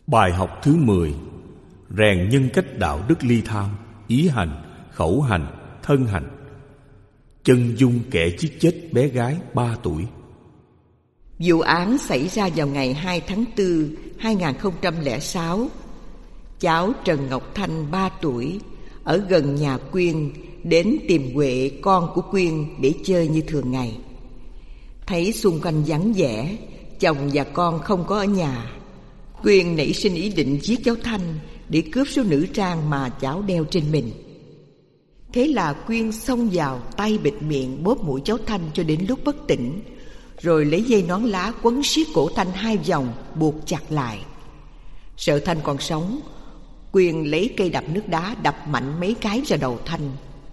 Bài học thứ 10: rèn nhân cách đạo đức ly tham, ý hành, khẩu hành, thân hành. Chân dung kẻ giết chết bé gái 3 tuổi. Vụ án xảy ra vào ngày 2 tháng 4, 2006. Cháu Trần Ngọc Thanh 3 tuổi ở gần nhà Quyên đến tìm Huệ, con của Quyên, để chơi như thường ngày. Thấy xung quanh vắng vẻ, chồng và con không có ở nhà, Quyên nảy sinh ý định giết cháu Thanh để cướp số nữ trang mà cháu đeo trên mình. Thế là Quyên xông vào, tay bịt miệng, bóp mũi cháu Thanh cho đến lúc bất tỉnh, rồi lấy dây nón lá quấn siết cổ Thanh 2 vòng, buộc chặt lại. Sợ Thanh còn sống, Quyên lấy cây đập nước đá đập mạnh mấy cái vào đầu Thanh.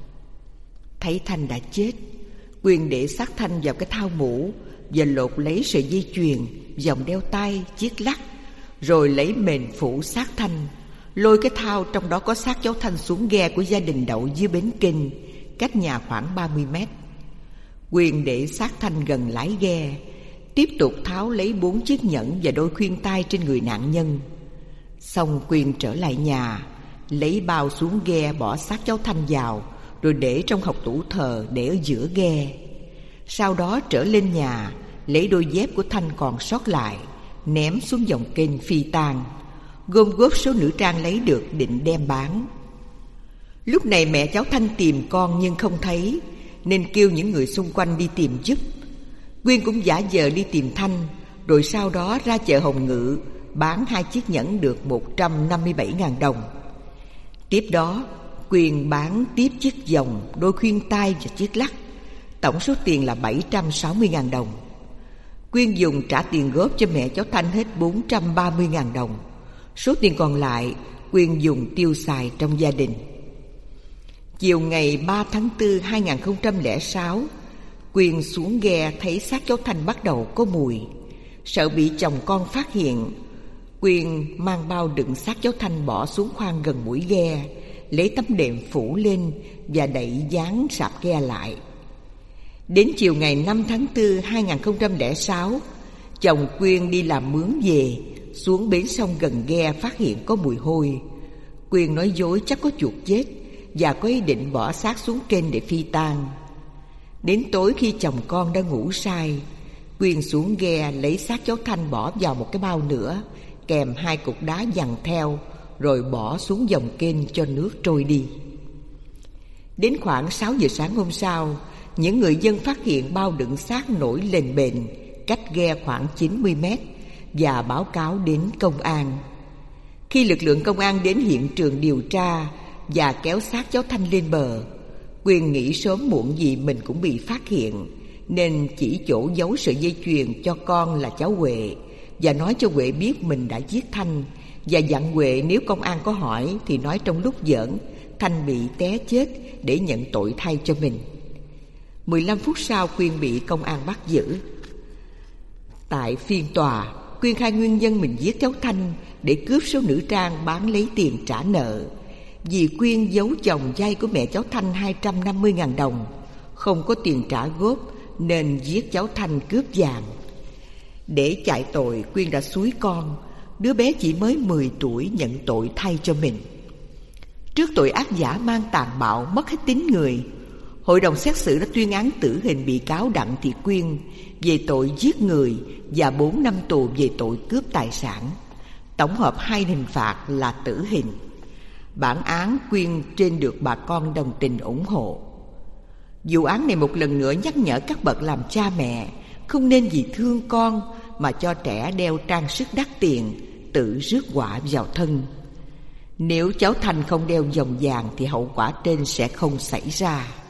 Thấy Thanh đã chết, Quyên để xác Thanh vào cái thau mũ và lột lấy sợi dây chuyền, vòng đeo tay, chiếc lắc, rồi lấy mền phủ xác Thanh, lôi cái thau trong đó có xác cháu Thanh xuống ghe của gia đình đậu dưới bến kênh, cách nhà khoảng 30 mét. Quyên để xác Thanh gần lái ghe, tiếp tục tháo lấy 4 chiếc nhẫn và đôi khuyên tai trên người nạn nhân. Xong Quyên trở lại nhà, lấy bao xuống ghe bỏ xác cháu Thanh vào, rồi để trong hộc tủ thờ để ở giữa ghe. Sau đó trở lên nhà, lấy đôi dép của Thanh còn sót lại, ném xuống dòng kênh phi tang, gom góp số nữ trang lấy được định đem bán. Lúc này mẹ cháu Thanh tìm con nhưng không thấy, nên kêu những người xung quanh đi tìm giúp. Quyên cũng giả vờ đi tìm Thanh, rồi sau đó ra chợ Hồng Ngự bán 2 chiếc nhẫn được 157.000 đồng. Tiếp đó Quyên bán tiếp chiếc vòng, đôi khuyên tai và chiếc lắc, tổng số tiền là 760.000 đồng. Quyên dùng trả tiền góp cho mẹ cháu Thanh hết 430.000 đồng. Số tiền còn lại Quyên dùng tiêu xài trong gia đình. Chiều ngày 3 tháng 4, 2006, Quyên xuống ghe thấy xác cháu Thanh bắt đầu có mùi. Sợ bị chồng con phát hiện, Quyên mang bao đựng xác cháu Thanh bỏ xuống khoang gần mũi ghe, lấy tấm đệm phủ lên và đậy dán sạp ghe lại. Đến chiều ngày 5 tháng 4, 2006, chồng Quyên đi làm mướn về, xuống bến sông gần ghe phát hiện có mùi hôi. Quyên nói dối chắc có chuột chết và có ý định bỏ xác xuống kênh để phi tang. Đến tối khi chồng con đã ngủ say, Quyên xuống ghe lấy xác cháu Thanh bỏ vào một cái bao nữa, kèm 2 cục đá dằn theo, rồi bỏ xuống dòng kênh cho nước trôi đi. Đến khoảng 6 giờ sáng hôm sau, những người dân phát hiện bao đựng xác nổi lềnh bềnh cách ghe khoảng 90 mét và báo cáo đến công an. Khi lực lượng công an đến hiện trường điều tra và kéo xác cháu Thanh lên bờ, Quyên nghĩ sớm muộn gì mình cũng bị phát hiện, nên chỉ chỗ giấu sợi dây chuyền cho con là cháu Huệ và nói cho Huệ biết mình đã giết Thanh, và dặn Huệ nếu công an có hỏi thì nói trong lúc giỡn Thanh bị té chết để nhận tội thay cho mình. 15 phút sau Quyên bị công an bắt giữ. Tại phiên tòa, Quyên khai nguyên nhân mình giết cháu Thanh để cướp số nữ trang bán lấy tiền trả nợ. Vì Quyên giấu chồng vay của mẹ cháu Thanh 250.000 đồng, không có tiền trả góp nên giết cháu Thanh cướp vàng. Để chạy tội, Quyên đã xúi con, đứa bé chỉ mới 10 tuổi, nhận tội thay cho mình. Trước tội ác dã man tàn bạo, mất hết tính người, hội đồng xét xử đã tuyên án tử hình bị cáo Đặng Thị Quyên về tội giết người và 4 năm tù về tội cướp tài sản. Tổng hợp 2 hình phạt là tử hình. Bản án Quyên trên được bà con đồng tình ủng hộ. Vụ án này một lần nữa nhắc nhở các bậc làm cha mẹ không nên vì thương con mà cho trẻ đeo trang sức đắt tiền, tự rước họa vào thân. Nếu cháu Thanh không đeo vòng vàng thì hậu quả trên sẽ không xảy ra.